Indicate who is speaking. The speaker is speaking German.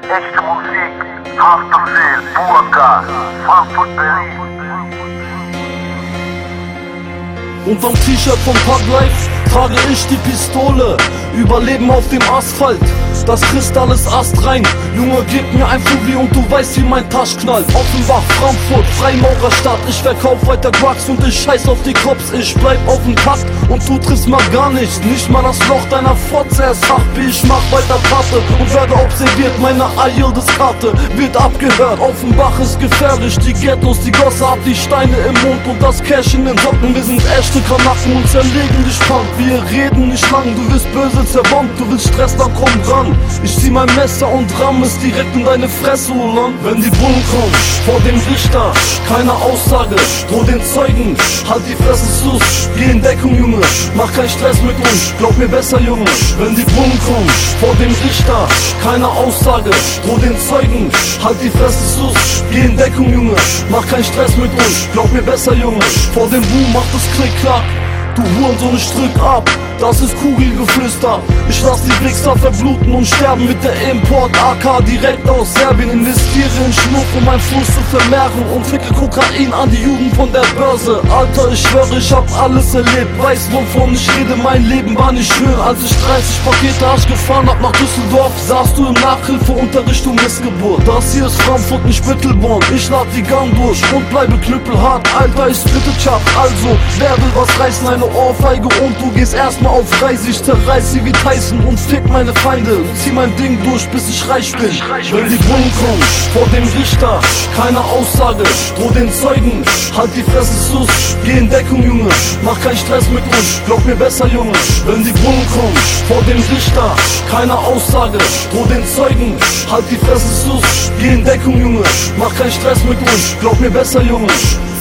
Speaker 1: Echte Musik, Haft und Seel, Burka, Frankfurt, Berlin.
Speaker 2: Unterm T-Shirt von Pub Life trage ich die Pistole. Überleben auf dem Asphalt, das frisst alles astrein. Junge, gib mir ein Fubi und du weißt, wie mein Tasch knallt. Offenbach, Frankfurt, Freimaurerstadt. Ich verkauf weiter Quacks und ich scheiß auf die Cops. Ich bleib auf dem Takt und du triffst mal gar nicht. Nicht mal das Loch deiner Fotze, es hart wie ich mach weiter Patte und werde observiert. Meine Ayildes-Karte wird abgehört. Offenbach ist gefährlich, die Ghettos, die Gosse hat die Steine im Mund und das Cash in den Socken. Wir sind echte Kanacken und zerlegen dich Punk. Wir reden nicht lang, du wirst böse zerbombt, du willst Stress, dann komm dran. Ich zieh mein Messer und ramm es direkt in deine Fresse, Ulan. Wenn die Bullen kommen, vor dem Richter, keine Aussage, droh den Zeugen, halt die Fresse zu, geh in Deckung, Junge, mach keinen Stress mit uns, glaub mir besser, Junge. Wenn die Bullen kommen, vor dem Richter, keine Aussage, droh den Zeugen, halt die Fresse zu, geh in Deckung, Junge, mach keinen Stress mit uns, glaub mir besser, Junge. Vor dem Boom macht es Klick-Klack. Du Hurensohn, ich drück ab, das ist Kugelgeflüster. Ich lass die Wichser verbluten und sterben mit der Import-AK direkt aus Serbien. Investiere in Schmuck, um mein Fuß zu vermehren und ficke Kokain an die Jugend von der Börse. Alter, ich schwöre, ich hab alles erlebt, weiß wovon ich rede, mein Leben war nicht schön. Als ich 30 Pakete Arsch gefahren hab nach Düsseldorf, saßt du im Nachhilfeunterricht um Missgeburt. Das hier ist Frankfurt, nicht Mittelborn, ich lad die Gang durch und bleibe knüppelhart. Alter, ich splitte Chap, also wer will was reißen, eine Ohrfeige und du gehst erstmal auf Reise. Ich zerreiß sie wie Tyson und fick meine Feinde. Zieh mein Ding durch, bis ich reich bin. Wenn die Bullen kommen, vor dem Richter, keine Aussage, droh den Zeugen, halt die Fresse zu, geh in Deckung, Junge, mach keinen Stress mit uns, glaub mir besser, Junge. Wenn die Bullen kommen, vor dem Richter, keine Aussage, droh den Zeugen, halt die Fresse zu, geh in Deckung, Junge, mach keinen Stress mit uns, glaub mir besser, Junge.